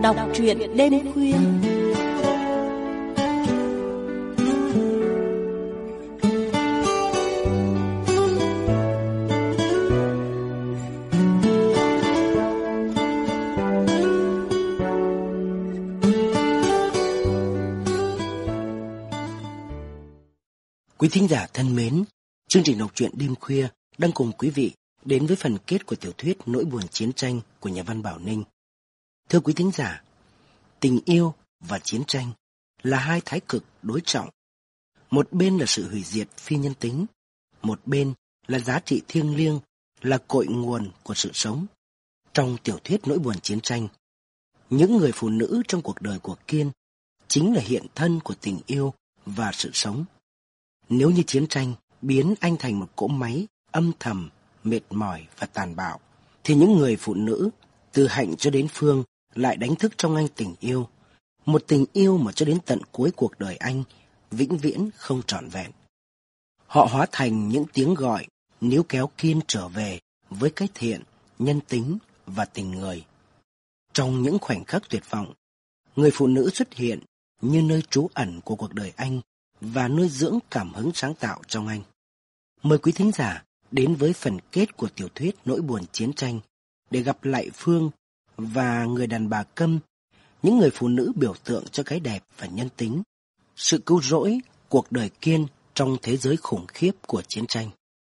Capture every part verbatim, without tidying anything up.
đọc truyện đêm khuya. Quý thính giả thân mến, chương trình đọc truyện đêm khuya đang cùng quý vị đến với phần kết của tiểu thuyết Nỗi buồn chiến tranh của nhà văn Bảo Ninh. Thưa quý thính giả, tình yêu và chiến tranh là hai thái cực đối trọng. Một bên là sự hủy diệt phi nhân tính, một bên là giá trị thiêng liêng, là cội nguồn của sự sống. Trong tiểu thuyết Nỗi buồn chiến tranh, những người phụ nữ trong cuộc đời của Kiên chính là hiện thân của tình yêu và sự sống. Nếu như chiến tranh biến anh thành một cỗ máy âm thầm, mệt mỏi và tàn bạo, thì những người phụ nữ từ Hạnh cho đến Phương lại đánh thức trong anh tình yêu. Một tình yêu mà cho đến tận cuối cuộc đời anh vĩnh viễn không trọn vẹn. Họ hóa thành những tiếng gọi níu kéo Kiên trở về với cái thiện, nhân tính và tình người. Trong những khoảnh khắc tuyệt vọng, người phụ nữ xuất hiện như nơi trú ẩn của cuộc đời anh và nuôi dưỡng cảm hứng sáng tạo trong anh. Mời quý thính giả đến với phần kết của tiểu thuyết Nỗi buồn chiến tranh để gặp lại Phương và người đàn bà Câm, những người phụ nữ biểu tượng cho cái đẹp và nhân tính, sự cứu rỗi cuộc đời Kiên trong thế giới khủng khiếp của chiến tranh.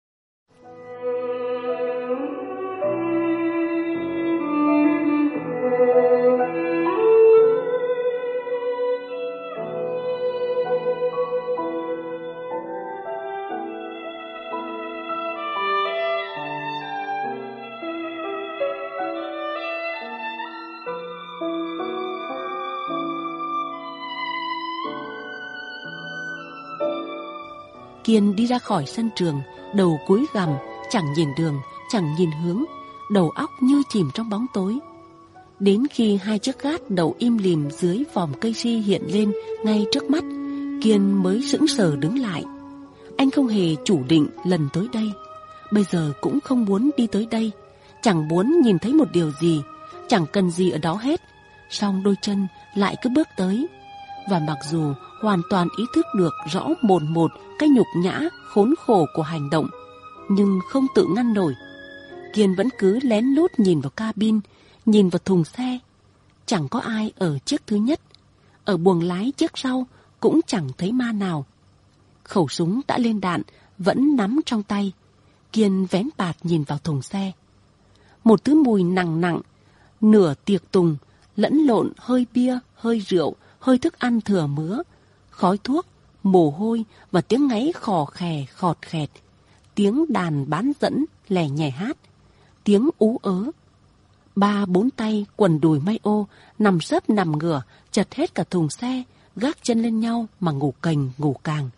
Kiên đi ra khỏi sân trường, đầu cúi gằm, chẳng nhìn đường, chẳng nhìn hướng, đầu óc như chìm trong bóng tối. Đến khi hai chiếc gác đầu im lìm dưới vòm cây si hiện lên ngay trước mắt, Kiên mới sững sờ đứng lại. Anh không hề chủ định lần tới đây, bây giờ cũng không muốn đi tới đây, chẳng muốn nhìn thấy một điều gì, chẳng cần gì ở đó hết. Song đôi chân lại cứ bước tới. Và mặc dù hoàn toàn ý thức được rõ mồn một cái nhục nhã khốn khổ của hành động, nhưng không tự ngăn nổi, Kiên vẫn cứ lén lút nhìn vào cabin, nhìn vào thùng xe. Chẳng có ai ở chiếc thứ nhất, ở buồng lái chiếc sau cũng chẳng thấy ma nào. Khẩu súng đã lên đạn vẫn nắm trong tay. Kiên vén bạt nhìn vào thùng xe. Một thứ mùi nặng nặng, nửa tiệc tùng, lẫn lộn hơi bia, hơi rượu, hơi thức ăn thừa mứa, khói thuốc, mồ hôi và tiếng ngáy khò khè khọt khẹt, tiếng đàn bán dẫn lẻ nhẻ hát, tiếng ú ớ. Ba bốn tay quần đùi may ô nằm sấp nằm ngửa, chật hết cả thùng xe, gác chân lên nhau mà ngủ cành ngủ càng.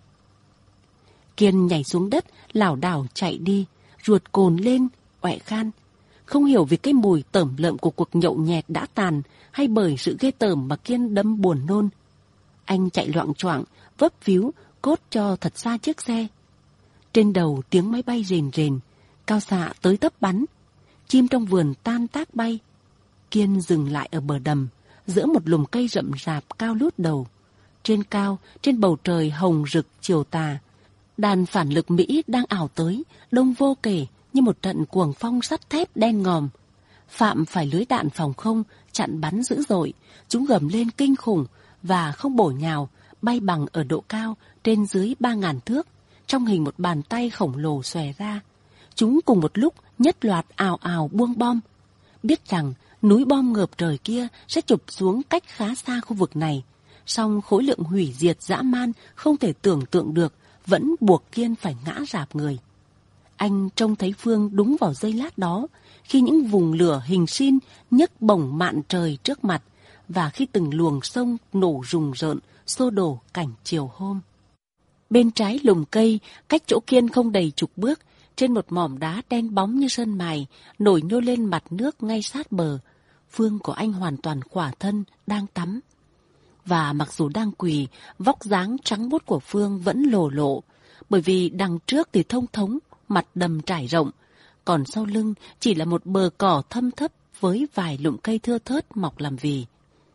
Kiên nhảy xuống đất, lảo đảo chạy đi, ruột cồn lên, oẹ khan. Không hiểu vì cái mùi tởm lợm của cuộc nhậu nhẹt đã tàn, hay bởi sự ghê tởm mà Kiên đâm buồn nôn. Anh chạy loạng choạng, vấp víu, cốt cho thật xa chiếc xe. Trên đầu tiếng máy bay rền rền, cao xạ tới tấp bắn. Chim trong vườn tan tác bay. Kiên dừng lại ở bờ đầm, giữa một lùm cây rậm rạp cao lút đầu. Trên cao, trên bầu trời hồng rực chiều tà, đàn phản lực Mỹ đang ảo tới, đông vô kể như một trận cuồng phong sắt thép đen ngòm. Phạm phải lưới đạn phòng không chặn bắn dữ dội, chúng gầm lên kinh khủng và không bổ nhào, bay bằng ở độ cao trên dưới ba ngàn thước, trong hình một bàn tay khổng lồ xòe ra. Chúng cùng một lúc nhất loạt ào ào buông bom. Biết rằng núi bom ngợp trời kia sẽ chụp xuống cách khá xa khu vực này, song khối lượng hủy diệt dã man không thể tưởng tượng được vẫn buộc Kiên phải ngã rạp người. Anh trông thấy Phương đúng vào giây lát đó, khi những vùng lửa hình xin nhấc bổng mạn trời trước mặt, và khi từng luồng sông nổ rùng rợn, xô đổ cảnh chiều hôm. Bên trái lùm cây, cách chỗ Kiên không đầy chục bước, trên một mỏm đá đen bóng như sơn mài, nổi nhô lên mặt nước ngay sát bờ, Phương của anh hoàn toàn khỏa thân, đang tắm. Và mặc dù đang quỳ, vóc dáng trắng muốt của Phương vẫn lồ lộ, bởi vì đằng trước thì thông thống, mặt đầm trải rộng, còn sau lưng chỉ là một bờ cỏ thâm thấp với vài lùm cây thưa thớt mọc làm vì.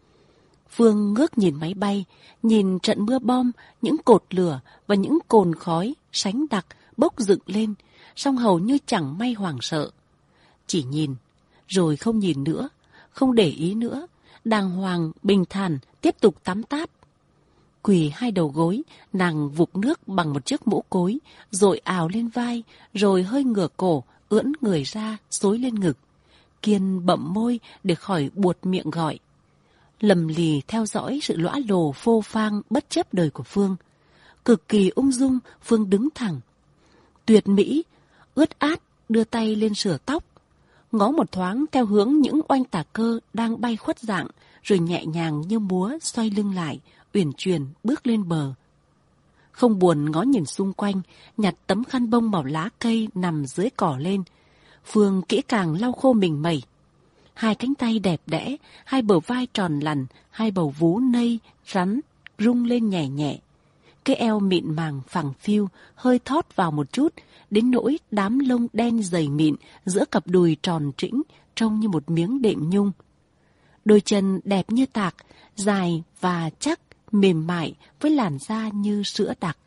Phương ngước nhìn máy bay, nhìn trận mưa bom, những cột lửa và những cồn khói sánh đặc bốc dựng lên, song hầu như chẳng may hoảng sợ. Chỉ nhìn, rồi không nhìn nữa, không để ý nữa, đàng hoàng, bình thản, tiếp tục tắm táp. Quỳ hai đầu gối, nàng vục nước bằng một chiếc mũ cối, rồi ào lên vai, rồi hơi ngửa cổ, ưỡn người ra, xối lên ngực. Kiên bậm môi để khỏi buột miệng gọi. Lầm lì theo dõi sự lõa lồ phô phang bất chấp đời của Phương. Cực kỳ ung dung, Phương đứng thẳng. Tuyệt mỹ, ướt át, đưa tay lên sửa tóc. Ngó một thoáng theo hướng những oanh tà cơ đang bay khuất dạng, rồi nhẹ nhàng như múa xoay lưng lại, uyển chuyển bước lên bờ. Không buồn ngó nhìn xung quanh, nhặt tấm khăn bông màu lá cây nằm dưới cỏ lên. Phương kỹ càng lau khô mình mẩy. Hai cánh tay đẹp đẽ, hai bờ vai tròn lằn, hai bầu vú nây, rắn, rung lên nhẹ nhẹ. Cái eo mịn màng phẳng phiu, hơi thót vào một chút, đến nỗi đám lông đen dày mịn giữa cặp đùi tròn trĩnh, trông như một miếng đệm nhung. Đôi chân đẹp như tạc, dài và chắc, mềm mại với làn da như sữa đặc.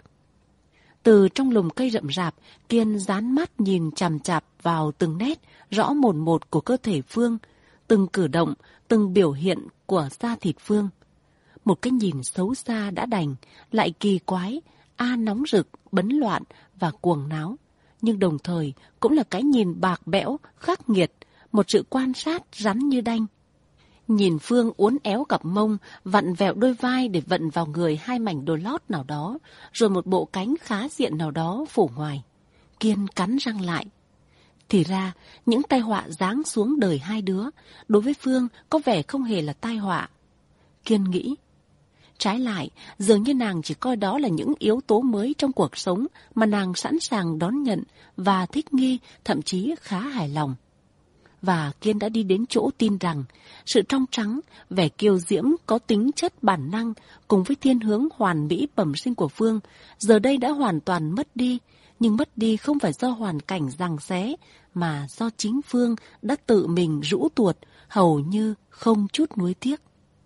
Từ trong lùm cây rậm rạp, Kiên dán mắt nhìn chằm chằm vào từng nét rõ mồn một của cơ thể Phương, từng cử động, từng biểu hiện của da thịt Phương. Một cái nhìn xấu xa đã đành, lại kỳ quái, a nóng rực, bấn loạn và cuồng náo, nhưng đồng thời cũng là cái nhìn bạc bẽo, khắc nghiệt, một sự quan sát rắn như đanh. Nhìn Phương uốn éo cặp mông, vặn vẹo đôi vai để vận vào người hai mảnh đồ lót nào đó, rồi một bộ cánh khá diện nào đó phủ ngoài. Kiên cắn răng lại. Thì ra, những tai họa giáng xuống đời hai đứa, đối với Phương có vẻ không hề là tai họa. Kiên nghĩ. Trái lại, dường như nàng chỉ coi đó là những yếu tố mới trong cuộc sống mà nàng sẵn sàng đón nhận và thích nghi, thậm chí khá hài lòng. Và Kiên đã đi đến chỗ tin rằng sự trong trắng, vẻ kiêu diễm có tính chất bản năng cùng với thiên hướng hoàn mỹ bẩm sinh của Phương giờ đây đã hoàn toàn mất đi, nhưng mất đi không phải do hoàn cảnh giằng xé mà do chính Phương đã tự mình rũ tuột hầu như không chút nuối tiếc.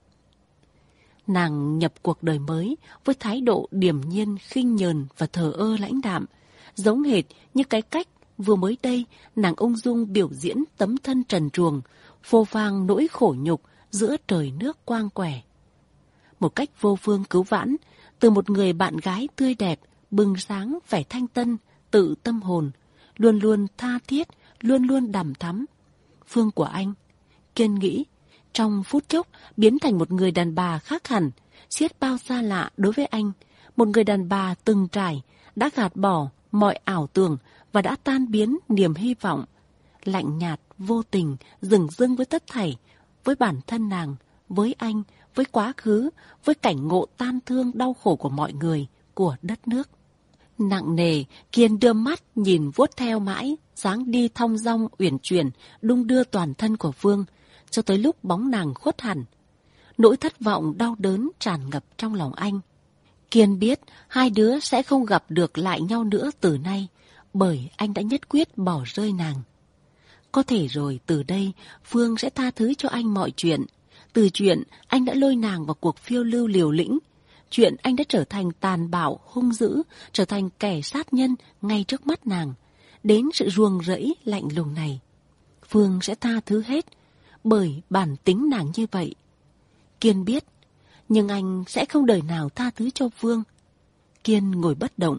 Nàng nhập cuộc đời mới với thái độ điềm nhiên, khinh nhờn và thờ ơ lãnh đạm, giống hệt như cái cách vừa mới đây nàng ung dung biểu diễn tấm thân trần truồng, phô phang nỗi khổ nhục giữa trời nước quang quẻ. Một cách vô phương cứu vãn, từ một người bạn gái tươi đẹp, bừng sáng vẻ thanh tân, tự tâm hồn, luôn luôn tha thiết, luôn luôn đằm thắm. Phương của anh, Kiên nghĩ, trong phút chốc biến thành một người đàn bà khác hẳn, xiết bao xa lạ đối với anh, một người đàn bà từng trải, đã gạt bỏ mọi ảo tưởng và đã tan biến niềm hy vọng, lạnh nhạt, vô tình, dửng dưng với tất thảy, với bản thân nàng, với anh, với quá khứ, với cảnh ngộ tan thương đau khổ của mọi người, của đất nước. Nặng nề, Kiên đưa mắt nhìn vuốt theo mãi, dáng đi thong dong uyển chuyển, đung đưa toàn thân của Phương, cho tới lúc bóng nàng khuất hẳn. Nỗi thất vọng đau đớn tràn ngập trong lòng anh. Kiên biết hai đứa sẽ không gặp được lại nhau nữa từ nay, bởi anh đã nhất quyết bỏ rơi nàng. Có thể rồi từ đây Phương sẽ tha thứ cho anh mọi chuyện. Từ chuyện anh đã lôi nàng vào cuộc phiêu lưu liều lĩnh, chuyện anh đã trở thành tàn bạo, hung dữ, trở thành kẻ sát nhân ngay trước mắt nàng, đến sự ruồng rẫy lạnh lùng này. Phương sẽ tha thứ hết, bởi bản tính nàng như vậy. Kiên biết, nhưng anh sẽ không đời nào tha thứ cho Phương. Kiên ngồi bất động.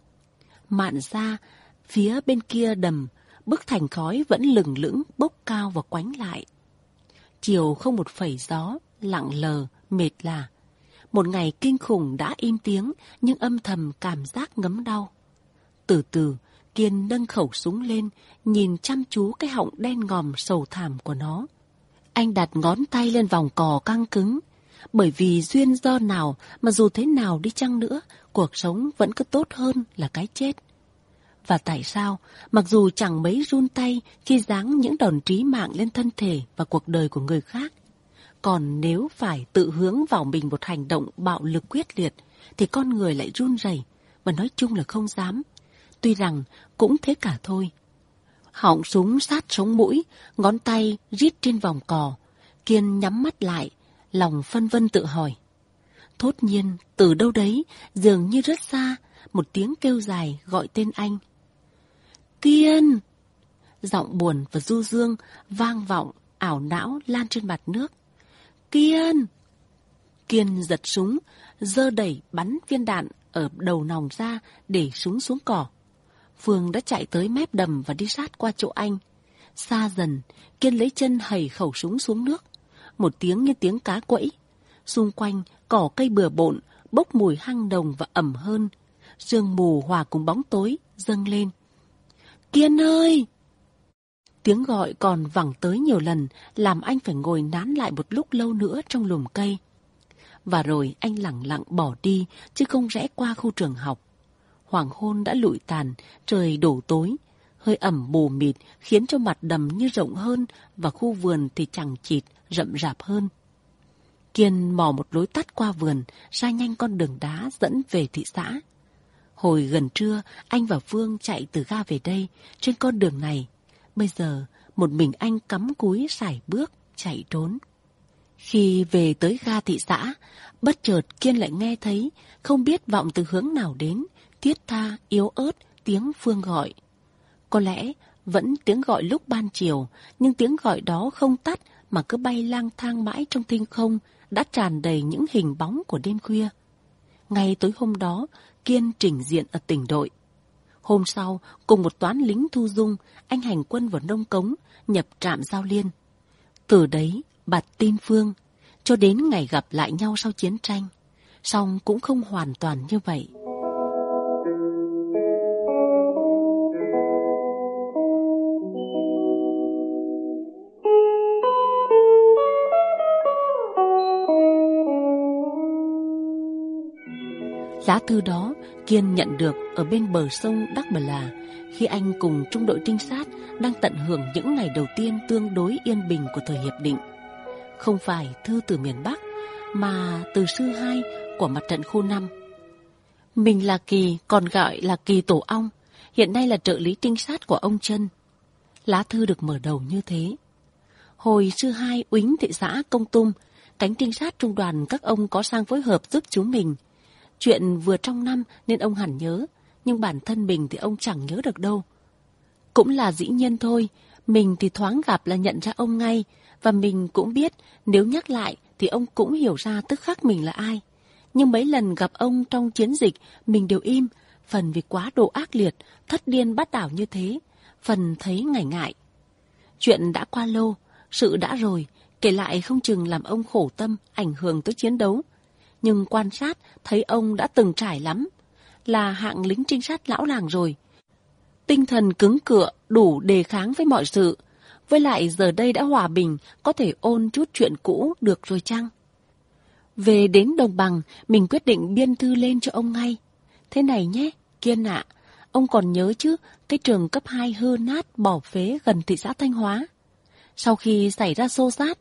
Mạn ra, phía bên kia đầm, bức thành khói vẫn lừng lững bốc cao và quánh lại. Chiều không một phẩy gió, lặng lờ, mệt lả. Một ngày kinh khủng đã im tiếng, nhưng âm thầm cảm giác ngấm đau. Từ từ, Kiên nâng khẩu súng lên, nhìn chăm chú cái họng đen ngòm sầu thảm của nó. Anh đặt ngón tay lên vòng cò căng cứng, bởi vì duyên do nào mà dù thế nào đi chăng nữa, cuộc sống vẫn cứ tốt hơn là cái chết. Và tại sao, mặc dù chẳng mấy run tay khi giáng những đòn trí mạng lên thân thể và cuộc đời của người khác, còn nếu phải tự hướng vào mình một hành động bạo lực quyết liệt, thì con người lại run rẩy và nói chung là không dám. Tuy rằng cũng thế cả thôi. Họng súng sát sống mũi, ngón tay rít trên vòng cò. Kiên nhắm mắt lại, Lòng phân vân tự hỏi. Thốt nhiên, từ đâu đấy, dường như rất xa, một tiếng kêu dài gọi tên anh. Kiên! Giọng buồn và du dương, vang vọng, ảo não lan trên mặt nước. Kiên! Kiên giật súng, giơ đẩy bắn viên đạn ở đầu nòng ra để súng xuống cỏ. Phương đã chạy tới mép đầm và đi sát qua chỗ anh. Xa dần, Kiên lấy chân hẩy khẩu súng xuống nước. Một tiếng như tiếng cá quẫy. Xung quanh, cỏ cây bừa bộn, bốc mùi hăng đồng và ẩm hơn. Sương mù hòa cùng bóng tối, dâng lên. Kiên ơi! Tiếng gọi còn vẳng tới nhiều lần, làm anh phải ngồi nán lại một lúc lâu nữa trong lùm cây. Và rồi anh lẳng lặng bỏ đi, chứ không rẽ qua khu trường học. Hoàng hôn đã lụi tàn, trời đổ tối. Hơi ẩm mù mịt khiến cho mặt đầm như rộng hơn và khu vườn thì chằng chịt, rậm rạp hơn. Kiên mò một lối tắt qua vườn, ra nhanh con đường đá dẫn về thị xã. Hồi gần trưa, anh và Phương chạy từ ga về đây, trên con đường này. Bây giờ, một mình anh cắm cúi sải bước, chạy trốn. Khi về tới ga thị xã, bất chợt Kiên lại nghe thấy, không biết vọng từ hướng nào đến, thiết tha, yếu ớt, tiếng Phương gọi. Có lẽ vẫn tiếng gọi lúc ban chiều, nhưng tiếng gọi đó không tắt mà cứ bay lang thang mãi trong thinh không, đã tràn đầy những hình bóng của đêm khuya. Ngay tối hôm đó, Kiên trình diện ở tỉnh đội. Hôm sau, cùng một toán lính thu dung, anh hành quân vào Nông Cống, nhập trạm Giao Liên. Từ đấy, bặt tin Phương, cho đến ngày gặp lại nhau sau chiến tranh. Song cũng không hoàn toàn như vậy. Lá thư đó Kiên nhận được ở bên bờ sông Đắc Bờ Là, khi anh cùng trung đội trinh sát đang tận hưởng những ngày đầu tiên tương đối yên bình của thời hiệp định. Không phải thư từ miền Bắc, mà từ sư hai của mặt trận khu năm. Mình là Kỳ, còn gọi là Kỳ Tổ Ong, hiện nay là trợ lý trinh sát của ông Trân. Lá thư được mở đầu như thế. Hồi sư hai úy thị xã Công Tum, cánh trinh sát trung đoàn các ông có sang phối hợp giúp chúng mình. Chuyện vừa trong năm nên ông hẳn nhớ, nhưng bản thân mình thì ông chẳng nhớ được đâu. Cũng là dĩ nhiên thôi, mình thì thoáng gặp là nhận ra ông ngay, và mình cũng biết nếu nhắc lại thì ông cũng hiểu ra tức khắc mình là ai. Nhưng mấy lần gặp ông trong chiến dịch, mình đều im, phần vì quá độ ác liệt, thất điên bát đảo như thế, phần thấy ngại ngại. Chuyện đã qua lâu, sự đã rồi, kể lại không chừng làm ông khổ tâm, ảnh hưởng tới chiến đấu. Nhưng quan sát thấy ông đã từng trải lắm, là hạng lính trinh sát lão làng rồi. Tinh thần cứng cựa, đủ đề kháng với mọi sự. Với lại giờ đây đã hòa bình, có thể ôn chút chuyện cũ được rồi chăng? Về đến Đồng Bằng, mình quyết định biên thư lên cho ông ngay. Thế này nhé, Kiên ạ, ông còn nhớ chứ, cái trường cấp hai hư nát bỏ phế gần thị xã Thanh Hóa. Sau khi xảy ra xô xát.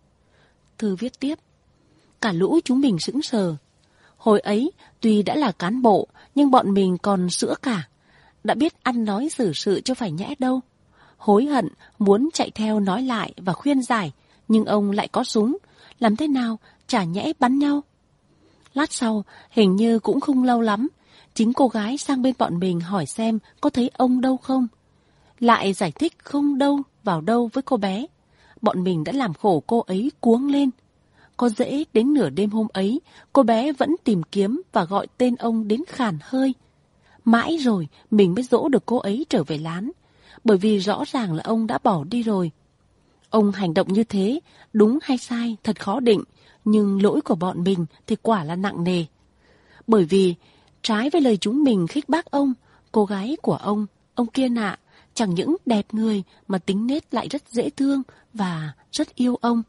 Thư viết tiếp. Cả lũ chúng mình sững sờ. Hồi ấy, tuy đã là cán bộ, nhưng bọn mình còn sữa cả. Đã biết ăn nói xử sự cho phải nhẽ đâu. Hối hận, muốn chạy theo nói lại và khuyên giải, nhưng ông lại có súng. Làm thế nào, chả nhẽ bắn nhau. Lát sau, hình như cũng không lâu lắm, chính cô gái sang bên bọn mình hỏi xem có thấy ông đâu không. Lại giải thích không đâu vào đâu với cô bé. Bọn mình đã làm khổ cô ấy cuống lên. Có dễ đến nửa đêm hôm ấy, cô bé vẫn tìm kiếm và gọi tên ông đến khàn hơi. Mãi rồi mình mới dỗ được cô ấy trở về lán, bởi vì rõ ràng là ông đã bỏ đi rồi. Ông hành động như thế, đúng hay sai thật khó định, nhưng lỗi của bọn mình thì quả là nặng nề. Bởi vì, trái với lời chúng mình khích bác ông, cô gái của ông, ông Kiên ạ, chẳng những đẹp người mà tính nết lại rất dễ thương và rất yêu ông.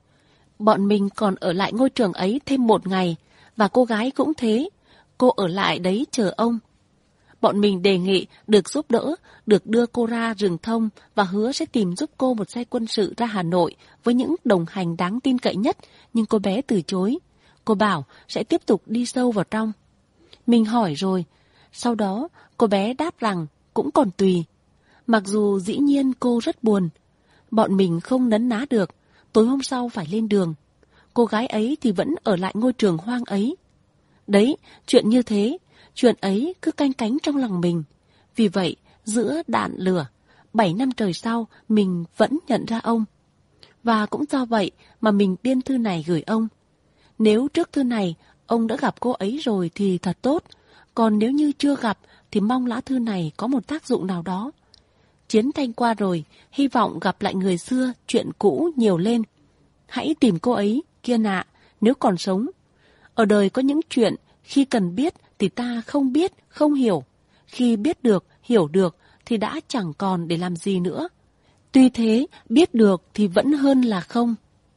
Bọn mình còn ở lại ngôi trường ấy thêm một ngày, và cô gái cũng thế, cô ở lại đấy chờ ông. Bọn mình đề nghị được giúp đỡ, được đưa cô ra rừng thông và hứa sẽ tìm giúp cô một xe quân sự ra Hà Nội với những đồng hành đáng tin cậy nhất, nhưng cô bé từ chối. Cô bảo sẽ tiếp tục đi sâu vào trong. Mình hỏi rồi, sau đó cô bé đáp rằng cũng còn tùy. Mặc dù dĩ nhiên cô rất buồn, bọn mình không nấn ná được, tối hôm sau phải lên đường. cô gái ấy thì vẫn ở lại ngôi trường hoang ấy. Đấy, chuyện như thế, chuyện ấy cứ canh cánh trong lòng mình. Vì vậy, giữa đạn lửa, bảy năm trời sau mình vẫn nhận ra ông. Và cũng do vậy mà mình biên thư này gửi ông. Nếu trước thư này ông đã gặp cô ấy rồi thì thật tốt, còn nếu như chưa gặp thì mong lá thư này có một tác dụng nào đó. Chiến tranh qua rồi, hy vọng gặp lại người xưa, chuyện cũ nhiều lên. Hãy tìm cô ấy, Kiên ạ, nếu còn sống. Ở đời có những chuyện khi cần biết thì ta không biết, không hiểu. Khi biết được, hiểu được thì đã chẳng còn để làm gì nữa. Tuy thế, biết được thì vẫn hơn là không.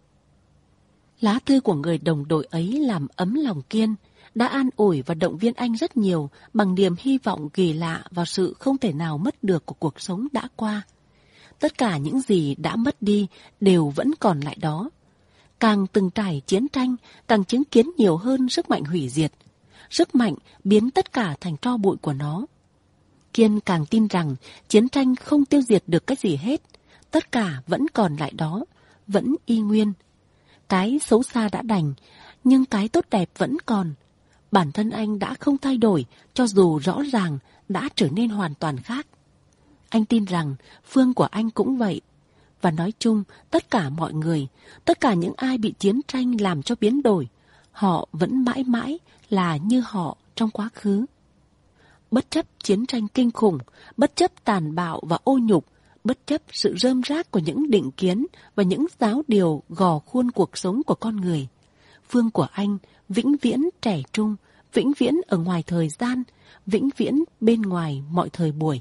Lá thư của người đồng đội ấy làm ấm lòng Kiên, đã an ủi và động viên anh rất nhiều bằng niềm hy vọng kỳ lạ vào sự không thể nào mất được của cuộc sống đã qua. Tất cả những gì đã mất đi đều vẫn còn lại đó. Càng từng trải chiến tranh, càng chứng kiến nhiều hơn sức mạnh hủy diệt. Sức mạnh biến tất cả thành tro bụi của nó. Kiên càng tin rằng chiến tranh không tiêu diệt được cái gì hết. Tất cả vẫn còn lại đó, vẫn y nguyên. Cái xấu xa đã đành, nhưng cái tốt đẹp vẫn còn. Bản thân anh đã không thay đổi, cho dù rõ ràng đã trở nên hoàn toàn khác. Anh tin rằng Phương của anh cũng vậy. Và nói chung, tất cả mọi người, tất cả những ai bị chiến tranh làm cho biến đổi, họ vẫn mãi mãi là như họ trong quá khứ. Bất chấp chiến tranh kinh khủng, bất chấp tàn bạo và ô nhục, bất chấp sự rơm rác của những định kiến và những giáo điều gò khuôn cuộc sống của con người, Phương của anh vĩnh viễn trẻ trung, vĩnh viễn ở ngoài thời gian, vĩnh viễn bên ngoài mọi thời buổi.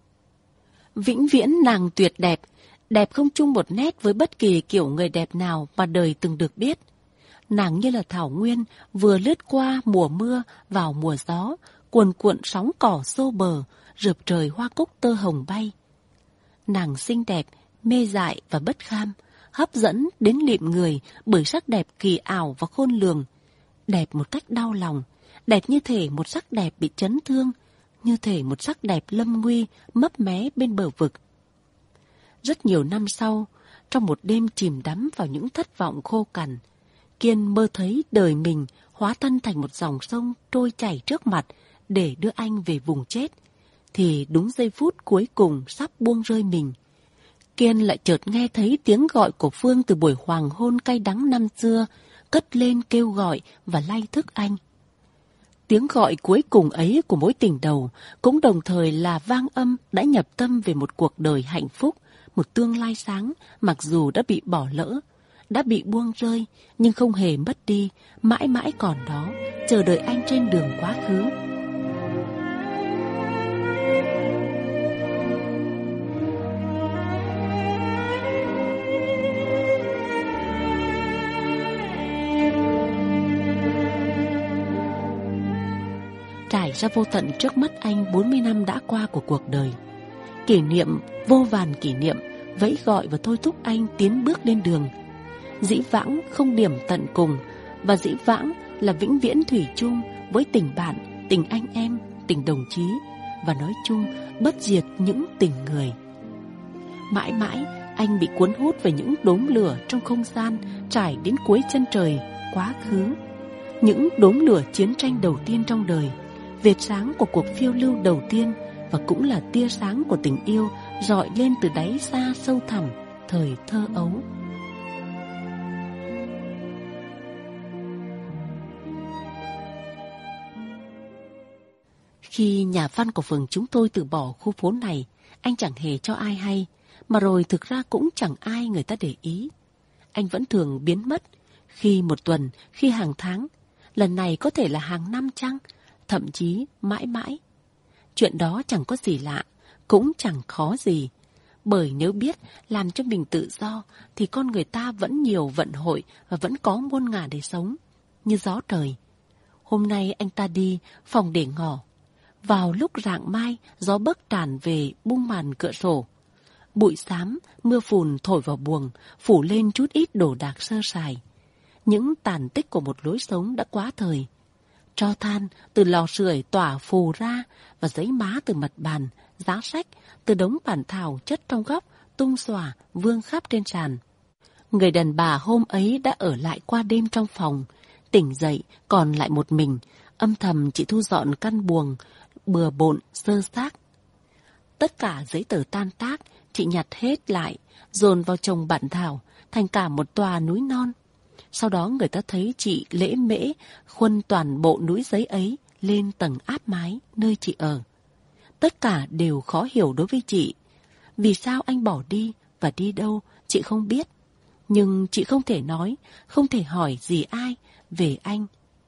Vĩnh viễn nàng tuyệt đẹp, đẹp không chung một nét với bất kỳ kiểu người đẹp nào mà đời từng được biết. Nàng như là thảo nguyên vừa lướt qua mùa mưa vào mùa gió, cuồn cuộn sóng cỏ xô bờ, rượp trời hoa cúc tơ hồng bay. Nàng xinh đẹp, mê dại và bất kham, hấp dẫn đến lịm người bởi sắc đẹp kỳ ảo và khôn lường. Đẹp một cách đau lòng, đẹp như thể một sắc đẹp bị chấn thương, như thể một sắc đẹp lâm nguy mấp mé bên bờ vực. Rất nhiều năm sau, trong một đêm chìm đắm vào những thất vọng khô cằn, Kiên mơ thấy đời mình hóa thân thành một dòng sông trôi chảy trước mặt để đưa anh về vùng chết. Thì đúng giây phút cuối cùng sắp buông rơi mình, Kiên lại chợt nghe thấy tiếng gọi của Phương từ buổi hoàng hôn cay đắng năm xưa, cất lên kêu gọi và lay thức anh. Tiếng gọi cuối cùng ấy của mối tình đầu cũng đồng thời là vang âm đã nhập tâm về một cuộc đời hạnh phúc, một tương lai sáng mặc dù đã bị bỏ lỡ, đã bị buông rơi nhưng không hề mất đi, mãi mãi còn đó, chờ đợi anh trên đường quá khứ. Trải ra vô tận trước mắt anh bốn mươi năm đã qua của cuộc đời. Kỷ niệm, vô vàn kỷ niệm, vẫy gọi và thôi thúc anh tiến bước lên đường. Dĩ vãng không điểm tận cùng, và dĩ vãng là vĩnh viễn thủy chung với tình bạn, tình anh em, tình đồng chí, và nói chung bất diệt những tình người. Mãi mãi anh bị cuốn hút về những đốm lửa trong không gian trải đến cuối chân trời, quá khứ. Những đốm lửa chiến tranh đầu tiên trong đời, vệt sáng của cuộc phiêu lưu đầu tiên, và cũng là tia sáng của tình yêu rọi lên từ đáy xa sâu thẳm thời thơ ấu. Khi nhà văn của phường chúng tôi từ bỏ khu phố này, anh chẳng hề cho ai hay, mà rồi thực ra cũng chẳng ai người ta để ý. Anh vẫn thường biến mất, khi một tuần, khi hàng tháng, lần này có thể là hàng năm chăng, thậm chí mãi mãi. Chuyện đó chẳng có gì lạ, cũng chẳng khó gì. Bởi nếu biết làm cho mình tự do, thì con người ta vẫn nhiều vận hội và vẫn có muôn ngả để sống, như gió trời. Hôm nay anh ta đi, phòng để ngỏ. Vào lúc rạng mai, gió bấc tràn về bung màn cửa sổ. Bụi xám, mưa phùn thổi vào buồng, phủ lên chút ít đồ đạc sơ sài. Những tàn tích của một lối sống đã quá thời. Tro than từ lò sưởi tỏa phù ra, và giấy má từ mặt bàn, giá sách từ đống bản thảo chất trong góc tung xòa vương khắp trên sàn. Người đàn bà hôm ấy đã ở lại qua đêm trong phòng, tỉnh dậy còn lại một mình, âm thầm chị thu dọn căn buồng, bừa bộn, sơ xác. Tất cả giấy tờ tan tác, chị nhặt hết lại, dồn vào chồng bản thảo, thành cả một tòa núi non. Sau đó người ta thấy chị lễ mễ, khuân toàn bộ núi giấy ấy lên tầng áp mái, nơi chị ở. Tất cả đều khó hiểu đối với chị. Vì sao anh bỏ đi và đi đâu, chị không biết. Nhưng chị không thể nói, không thể hỏi gì ai về anh.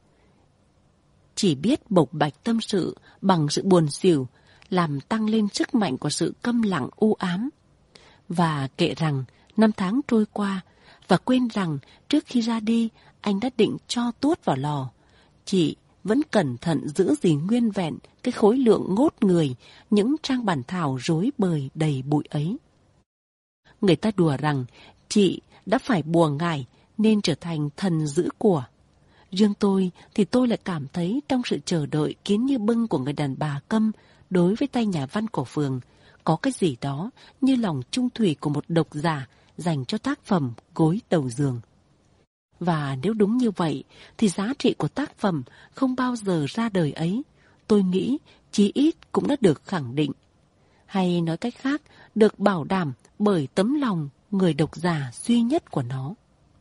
Chỉ biết bộc bạch tâm sự bằng sự buồn xỉu, làm tăng lên sức mạnh của sự câm lặng u ám. Và kệ rằng năm tháng trôi qua, và quên rằng trước khi ra đi, anh đã định cho tuốt vào lò. Chị vẫn cẩn thận giữ gìn nguyên vẹn cái khối lượng ngốt người, những trang bản thảo rối bời đầy bụi ấy. Người ta đùa rằng chị đã phải bùa ngải nên trở thành thần giữ của. Riêng tôi thì tôi lại cảm thấy trong sự chờ đợi kín như bưng của người đàn bà câm đối với tay nhà văn của phường, có cái gì đó như lòng trung thủy của một độc giả dành cho tác phẩm Gối đầu giường. Và nếu đúng như vậy, thì giá trị của tác phẩm không bao giờ ra đời ấy, tôi nghĩ chí ít cũng đã được khẳng định. Hay nói cách khác, được bảo đảm bởi tấm lòng người độc giả duy nhất của nó.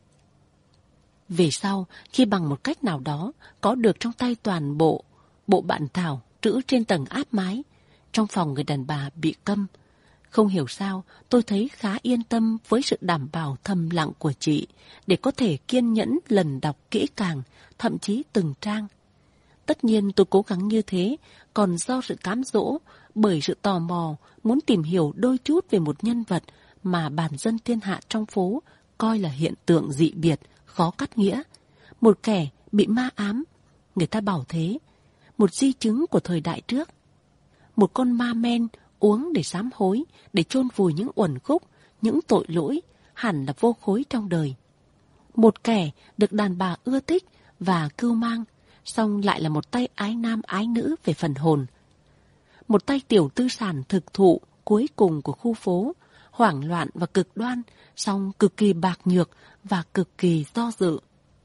Về sau, khi bằng một cách nào đó có được trong tay toàn bộ bộ bản thảo trữ trên tầng áp mái, trong phòng người đàn bà bị câm, không hiểu sao tôi thấy khá yên tâm với sự đảm bảo thầm lặng của chị để có thể kiên nhẫn lần đọc kỹ càng, thậm chí từng trang. Tất nhiên tôi cố gắng như thế, còn do sự cám dỗ, bởi sự tò mò, muốn tìm hiểu đôi chút về một nhân vật mà bản dân thiên hạ trong phố coi là hiện tượng dị biệt, khó cắt nghĩa. Một kẻ bị ma ám, người ta bảo thế, một di chứng của thời đại trước. Một con ma men uống để sám hối, để chôn vùi những uẩn khúc, những tội lỗi, hẳn là vô khối trong đời. Một kẻ được đàn bà ưa thích và cưu mang, song lại là một tay ái nam ái nữ về phần hồn. Một tay tiểu tư sản thực thụ cuối cùng của khu phố, hoảng loạn và cực đoan, song cực kỳ bạc nhược và cực kỳ do dự.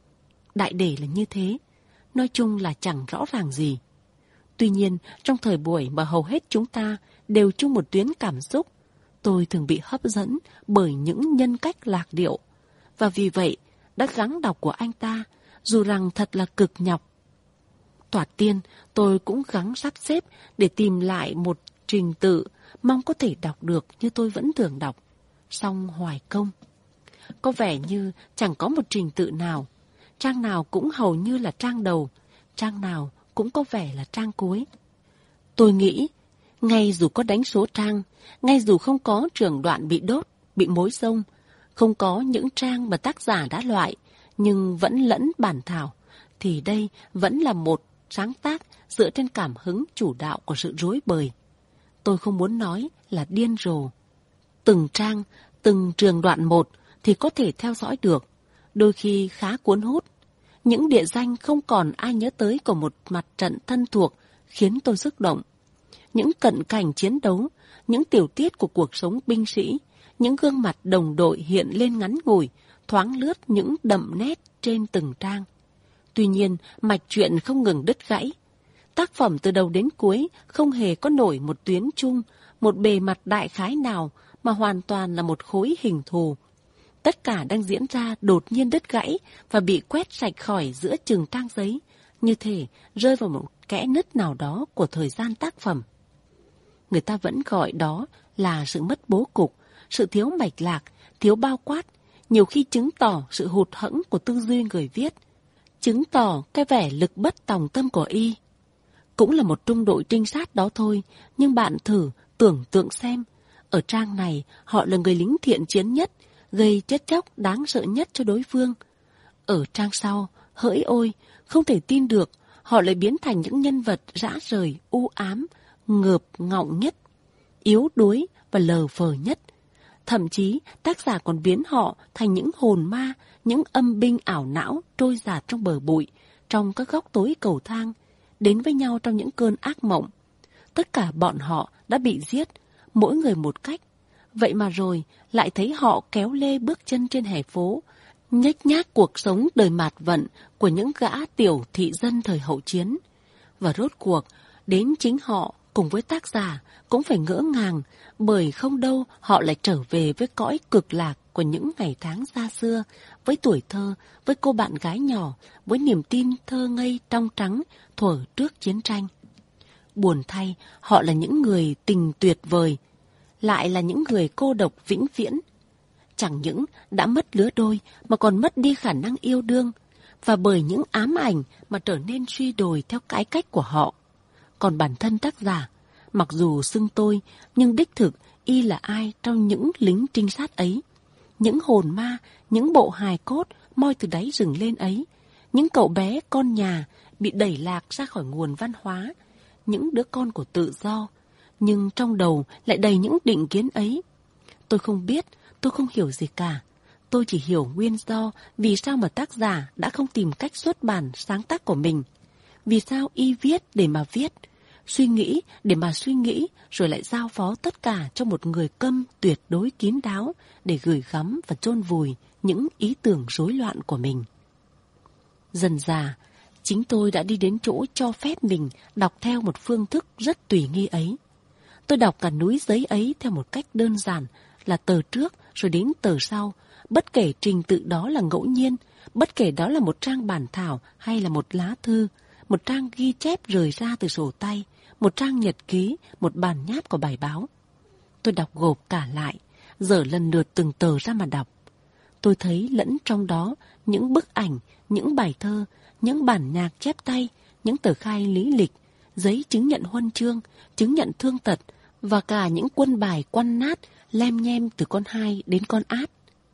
Đại để là như thế, nói chung là chẳng rõ ràng gì. Tuy nhiên, trong thời buổi mà hầu hết chúng ta đều chung một tuyến cảm xúc, tôi thường bị hấp dẫn bởi những nhân cách lạc điệu. Và vì vậy, đã gắng đọc của anh ta, dù rằng thật là cực nhọc. Thoạt tiên, tôi cũng gắng sắp xếp để tìm lại một trình tự, mong có thể đọc được như tôi vẫn thường đọc. Song hoài công. Có vẻ như chẳng có một trình tự nào. Trang nào cũng hầu như là trang đầu, trang nào cũng có vẻ là trang cuối. Tôi nghĩ, ngay dù có đánh số trang, ngay dù không có trường đoạn bị đốt, bị mối sông, không có những trang mà tác giả đã loại, nhưng vẫn lẫn bản thảo, thì đây vẫn là một sáng tác dựa trên cảm hứng chủ đạo của sự rối bời. Tôi không muốn nói là điên rồ. Từng trang, từng trường đoạn một thì có thể theo dõi được, đôi khi khá cuốn hút. Những địa danh không còn ai nhớ tới của một mặt trận thân thuộc khiến tôi xúc động. Những cận cảnh chiến đấu, những tiểu tiết của cuộc sống binh sĩ, những gương mặt đồng đội hiện lên ngắn ngủi, thoáng lướt những đậm nét trên từng trang. Tuy nhiên, mạch truyện không ngừng đứt gãy. Tác phẩm từ đầu đến cuối không hề có nổi một tuyến chung, một bề mặt đại khái nào mà hoàn toàn là một khối hình thù. Tất cả đang diễn ra đột nhiên đứt gãy và bị quét sạch khỏi giữa chừng trang giấy, như thể rơi vào một kẽ nứt nào đó của thời gian tác phẩm. Người ta vẫn gọi đó là sự mất bố cục, sự thiếu mạch lạc, thiếu bao quát, nhiều khi chứng tỏ sự hụt hẫng của tư duy người viết, chứng tỏ cái vẻ lực bất tòng tâm của y. Cũng là một trung đội trinh sát đó thôi, nhưng bạn thử tưởng tượng xem, ở trang này họ là người lính thiện chiến nhất, gây chết chóc đáng sợ nhất cho đối phương. Ở trang sau, hỡi ôi, không thể tin được, họ lại biến thành những nhân vật rã rời, u ám, ngợp ngọng nhất, yếu đuối và lờ phờ nhất. Thậm chí, tác giả còn biến họ thành những hồn ma, những âm binh ảo não trôi dạt trong bờ bụi, trong các góc tối cầu thang, đến với nhau trong những cơn ác mộng. Tất cả bọn họ đã bị giết, mỗi người một cách, Vậy mà rồi lại thấy họ kéo lê bước chân trên hè phố, nhếch nhác cuộc sống đời mạt vận của những gã tiểu thị dân thời hậu chiến. Và rốt cuộc, đến chính họ cùng với tác giả cũng phải ngỡ ngàng, bởi không đâu họ lại trở về với cõi cực lạc của những ngày tháng xa xưa, với tuổi thơ, với cô bạn gái nhỏ, với niềm tin thơ ngây trong trắng thuở trước chiến tranh. Buồn thay, họ là những người tình tuyệt vời, lại là những người cô độc vĩnh viễn. Chẳng những đã mất lứa đôi mà còn mất đi khả năng yêu đương, và bởi những ám ảnh mà trở nên suy đồi theo cái cách của họ. Còn bản thân tác giả, mặc dù xưng tôi, nhưng đích thực y là ai trong những lính trinh sát ấy? Những hồn ma, những bộ hài cốt moi từ đáy rừng lên ấy, những cậu bé con nhà bị đẩy lạc ra khỏi nguồn văn hóa, những đứa con của tự do, nhưng trong đầu lại đầy những định kiến ấy. Tôi không biết, tôi không hiểu gì cả. Tôi chỉ hiểu nguyên do vì sao mà tác giả đã không tìm cách xuất bản sáng tác của mình. Vì sao y viết để mà viết, suy nghĩ để mà suy nghĩ, rồi lại giao phó tất cả cho một người câm tuyệt đối kín đáo để gửi gắm và chôn vùi những ý tưởng rối loạn của mình. Dần dà, chính tôi đã đi đến chỗ cho phép mình đọc theo một phương thức rất tùy nghi ấy. Tôi đọc cả núi giấy ấy theo một cách đơn giản, là tờ trước rồi đến tờ sau, bất kể trình tự đó là ngẫu nhiên, bất kể đó là một trang bản thảo hay là một lá thư, một trang ghi chép rời ra từ sổ tay, một trang nhật ký, một bản nháp của bài báo. Tôi đọc gộp cả lại, dở lần lượt từng tờ ra mà đọc. Tôi thấy lẫn trong đó những bức ảnh, những bài thơ, những bản nhạc chép tay, những tờ khai lý lịch, giấy chứng nhận huân chương, chứng nhận thương tật và cả những quân bài quăn nát lem nhem từ con hai đến con át.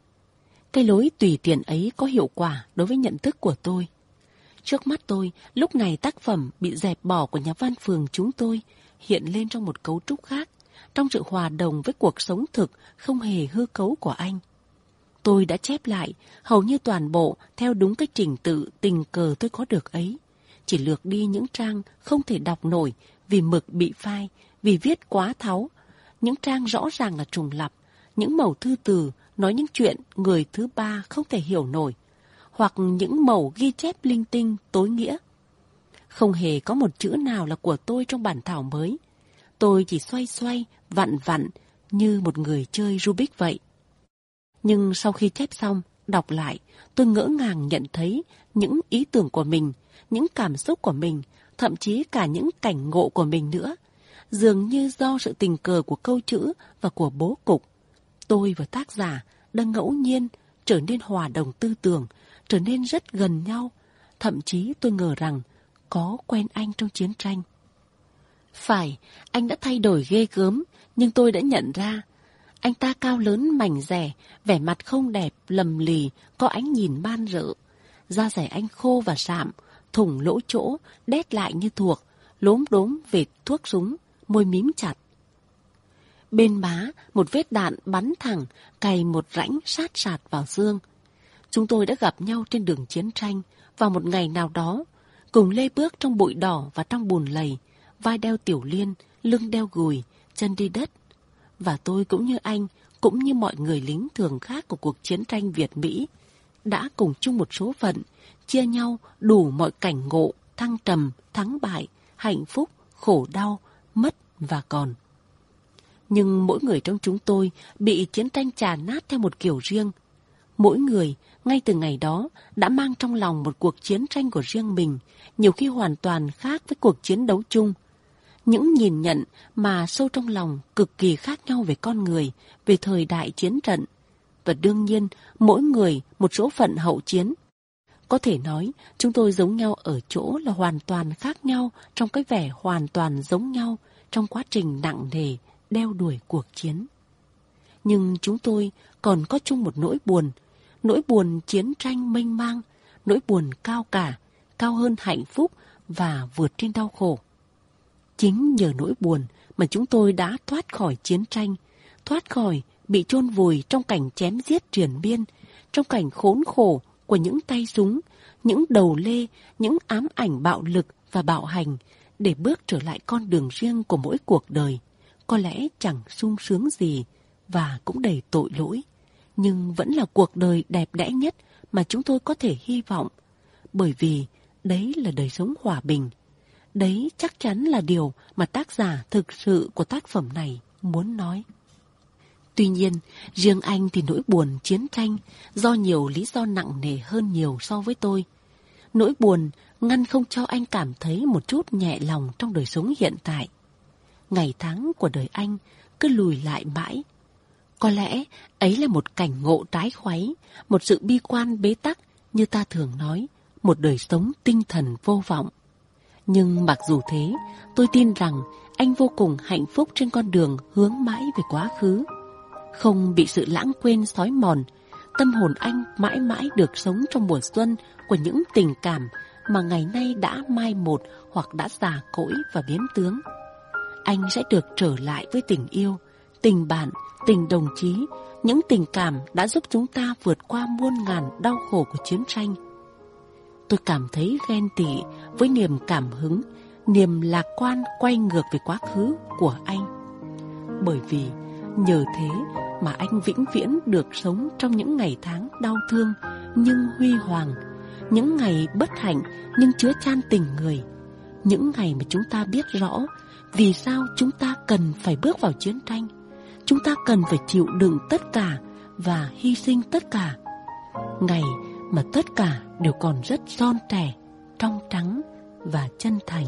Cái lối tùy tiện ấy có hiệu quả đối với nhận thức của tôi. Trước mắt tôi, lúc này tác phẩm bị dẹp bỏ của nhà văn phường chúng tôi hiện lên trong một cấu trúc khác, trong sự hòa đồng với cuộc sống thực không hề hư cấu của anh. Tôi đã chép lại hầu như toàn bộ theo đúng cái trình tự tình cờ tôi có được ấy, chỉ lược đi những trang không thể đọc nổi vì mực bị phai, vì viết quá tháo, những trang rõ ràng là trùng lặp, những mẩu thư từ nói những chuyện người thứ ba không thể hiểu nổi, hoặc những mẩu ghi chép linh tinh tối nghĩa. Không hề có một chữ nào là của tôi trong bản thảo mới. Tôi chỉ xoay xoay, vặn vặn như một người chơi Rubik vậy. Nhưng sau khi chép xong, đọc lại, tôi ngỡ ngàng nhận thấy những ý tưởng của mình, những cảm xúc của mình, thậm chí cả những cảnh ngộ của mình nữa. Dường như do sự tình cờ của câu chữ và của bố cục, tôi và tác giả đang ngẫu nhiên trở nên hòa đồng tư tưởng, trở nên rất gần nhau. Thậm chí tôi ngờ rằng có quen anh trong chiến tranh. Phải, anh đã thay đổi ghê gớm, nhưng tôi đã nhận ra. Anh ta cao lớn mảnh dẻ, vẻ mặt không đẹp, lầm lì, có ánh nhìn man rợ. Da dẻ anh khô và sạm, thủng lỗ chỗ, đét lại như thuộc, lốm đốm vệt thuốc súng, môi mím chặt. Bên má, một vết đạn bắn thẳng, cày một rãnh sát sạt vào xương. Chúng tôi đã gặp nhau trên đường chiến tranh vào một ngày nào đó, cùng lê bước trong bụi đỏ và trong bùn lầy, vai đeo tiểu liên, lưng đeo gùi, chân đi đất. Và tôi cũng như anh, cũng như mọi người lính thường khác của cuộc chiến tranh Việt-Mỹ, đã cùng chung một số phận, chia nhau đủ mọi cảnh ngộ, thăng trầm, thắng bại, hạnh phúc, khổ đau, mất và còn. Nhưng mỗi người trong chúng tôi bị chiến tranh chà nát theo một kiểu riêng. Mỗi người, ngay từ ngày đó, đã mang trong lòng một cuộc chiến tranh của riêng mình, nhiều khi hoàn toàn khác với cuộc chiến đấu chung. Những nhìn nhận mà sâu trong lòng cực kỳ khác nhau về con người, về thời đại chiến trận. Và đương nhiên, mỗi người một số phận hậu chiến. Có thể nói, chúng tôi giống nhau ở chỗ là hoàn toàn khác nhau trong cái vẻ hoàn toàn giống nhau trong quá trình nặng nề đeo đuổi cuộc chiến. Nhưng chúng tôi còn có chung một nỗi buồn, nỗi buồn chiến tranh mênh mang, nỗi buồn cao cả, cao hơn hạnh phúc và vượt trên đau khổ. Chính nhờ nỗi buồn mà chúng tôi đã thoát khỏi chiến tranh, thoát khỏi bị chôn vùi trong cảnh chém giết triền miên, trong cảnh khốn khổ của những tay súng, những đầu lê, những ám ảnh bạo lực và bạo hành, để bước trở lại con đường riêng của mỗi cuộc đời. Có lẽ chẳng sung sướng gì và cũng đầy tội lỗi, nhưng vẫn là cuộc đời đẹp đẽ nhất mà chúng tôi có thể hy vọng, bởi vì đấy là đời sống hòa bình. Đấy chắc chắn là điều mà tác giả thực sự của tác phẩm này muốn nói. Tuy nhiên, riêng anh thì nỗi buồn chiến tranh do nhiều lý do nặng nề hơn nhiều so với tôi. Nỗi buồn ngăn không cho anh cảm thấy một chút nhẹ lòng trong đời sống hiện tại. Ngày tháng của đời anh cứ lùi lại mãi. Có lẽ ấy là một cảnh ngộ trái khuấy, một sự bi quan bế tắc như ta thường nói, một đời sống tinh thần vô vọng. Nhưng mặc dù thế, tôi tin rằng anh vô cùng hạnh phúc trên con đường hướng mãi về quá khứ. Không bị sự lãng quên xói mòn, tâm hồn anh mãi mãi được sống trong mùa xuân của những tình cảm mà ngày nay đã mai một hoặc đã già cỗi và biến tướng. Anh sẽ được trở lại với tình yêu, tình bạn, tình đồng chí, những tình cảm đã giúp chúng ta vượt qua muôn ngàn đau khổ của chiến tranh. Tôi cảm thấy ghen tị với niềm cảm hứng, niềm lạc quan quay ngược về quá khứ của anh. Bởi vì nhờ thế mà anh vĩnh viễn được sống trong những ngày tháng đau thương nhưng huy hoàng, những ngày bất hạnh nhưng chứa chan tình người, những ngày mà chúng ta biết rõ vì sao chúng ta cần phải bước vào chiến tranh, chúng ta cần phải chịu đựng tất cả và hy sinh tất cả. Ngày mà tất cả đều còn rất son trẻ, trong trắng và chân thành.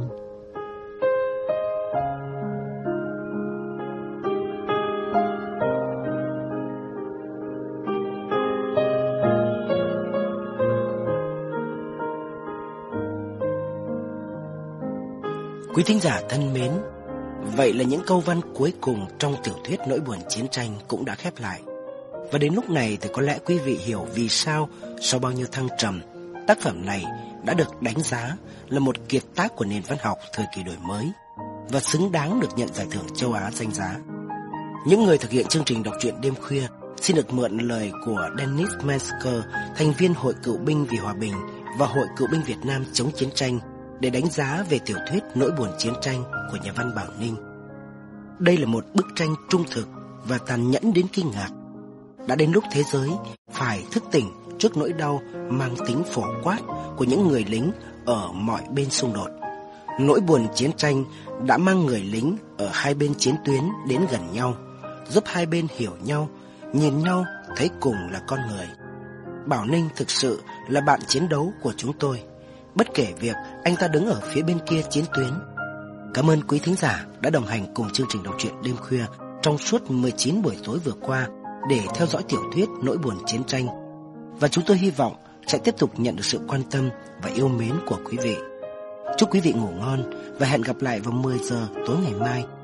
Quý thính giả thân mến, vậy là những câu văn cuối cùng trong tiểu thuyết Nỗi buồn chiến tranh cũng đã khép lại. Và đến lúc này thì có lẽ quý vị hiểu vì sao sau bao nhiêu thăng trầm, tác phẩm này đã được đánh giá là một kiệt tác của nền văn học thời kỳ đổi mới và xứng đáng được nhận giải thưởng châu Á danh giá. Những người thực hiện chương trình đọc truyện đêm khuya xin được mượn lời của Dennis Mensker, thành viên Hội Cựu binh vì hòa bình và Hội Cựu binh Việt Nam chống chiến tranh, để đánh giá về tiểu thuyết Nỗi buồn chiến tranh của nhà văn Bảo Ninh. Đây là một bức tranh trung thực và tàn nhẫn đến kinh ngạc. Đã đến lúc thế giới phải thức tỉnh trước nỗi đau mang tính phổ quát của những người lính ở mọi bên xung đột. Nỗi buồn chiến tranh đã mang người lính ở hai bên chiến tuyến đến gần nhau, giúp hai bên hiểu nhau, nhìn nhau thấy cùng là con người. Bảo Ninh thực sự là bạn chiến đấu của chúng tôi, bất kể việc anh ta đứng ở phía bên kia chiến tuyến. Cảm ơn quý thính giả đã đồng hành cùng chương trình đọc truyện đêm khuya trong suốt mười chín buổi tối vừa qua để theo dõi tiểu thuyết Nỗi buồn chiến tranh. Và chúng tôi hy vọng sẽ tiếp tục nhận được sự quan tâm và yêu mến của quý vị. Chúc quý vị ngủ ngon và hẹn gặp lại vào mười giờ tối ngày mai